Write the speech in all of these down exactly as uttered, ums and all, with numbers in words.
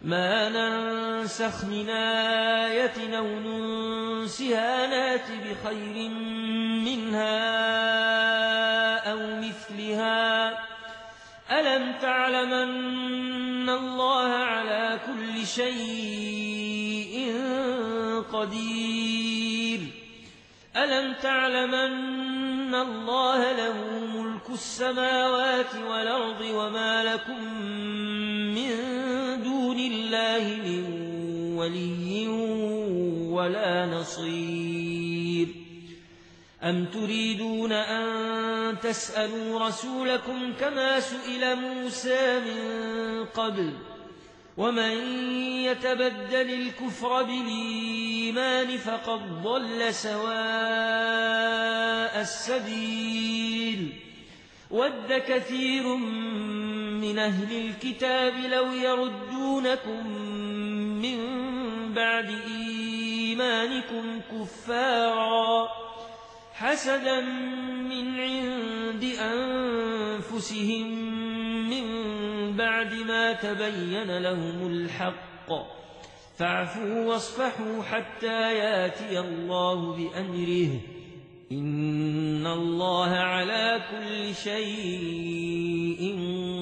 ما ننسخ من آية أو ننسها نات بخير منها أو مثلها ألم تعلم أن الله على كل شيء قدير ألم تعلم أن الله له ملك السماوات والأرض وما لكم من دون الله من ولي ولا نصير أم تريدون أن تسألوا رسولكم كما سئل موسى من قبل ومن يتبدل الكفر بالإيمان فقد ضل سواء السبيل ود كثير من أهل الكتاب لو يردونكم من بعد إيمانكم كفارا حسدا من عند أنفسهم من بعد ما تبين لهم الحق فاعفوا واصفحوا حتى ياتي الله بأمره إن الله على كل شيء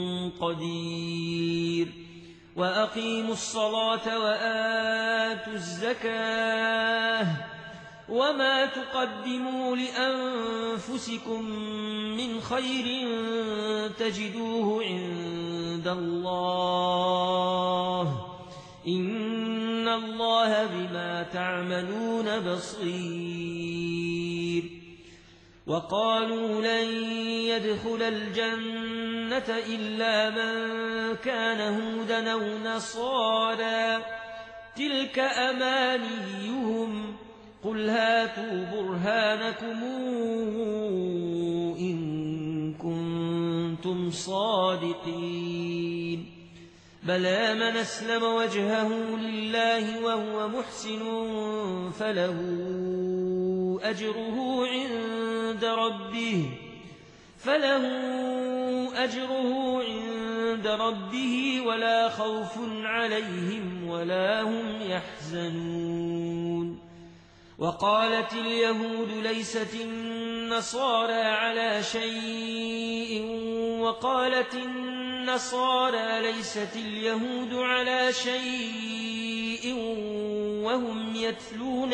قدير وأقيموا الصلاة وآتوا الزكاة وما تقدموا لأنفسكم من خير تجدوه عند الله إن الله بما تعملون بصير وقالوا لن يدخل الجنة إلا من كان هودا أو نصارى تلك أمانيهم قل هاتوا برهانكم إن كنتم صادقين بلى من أسلم وجهه لله وهو محسن فله أجره عند ربه فله أجره عند ربه ولا خوف عليهم ولا هم يحزنون وقالت اليهود ليست النصارى على شيء وقالت النصارى ليست اليهود على شيء وهم يتلون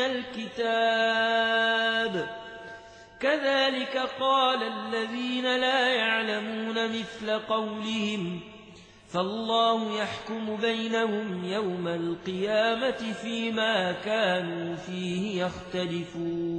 الكتاب كذلك قال الذين لا يعلمون مثل قولهم فالله يحكم بينهم يوم القيامة فيما كانوا فيه يختلفون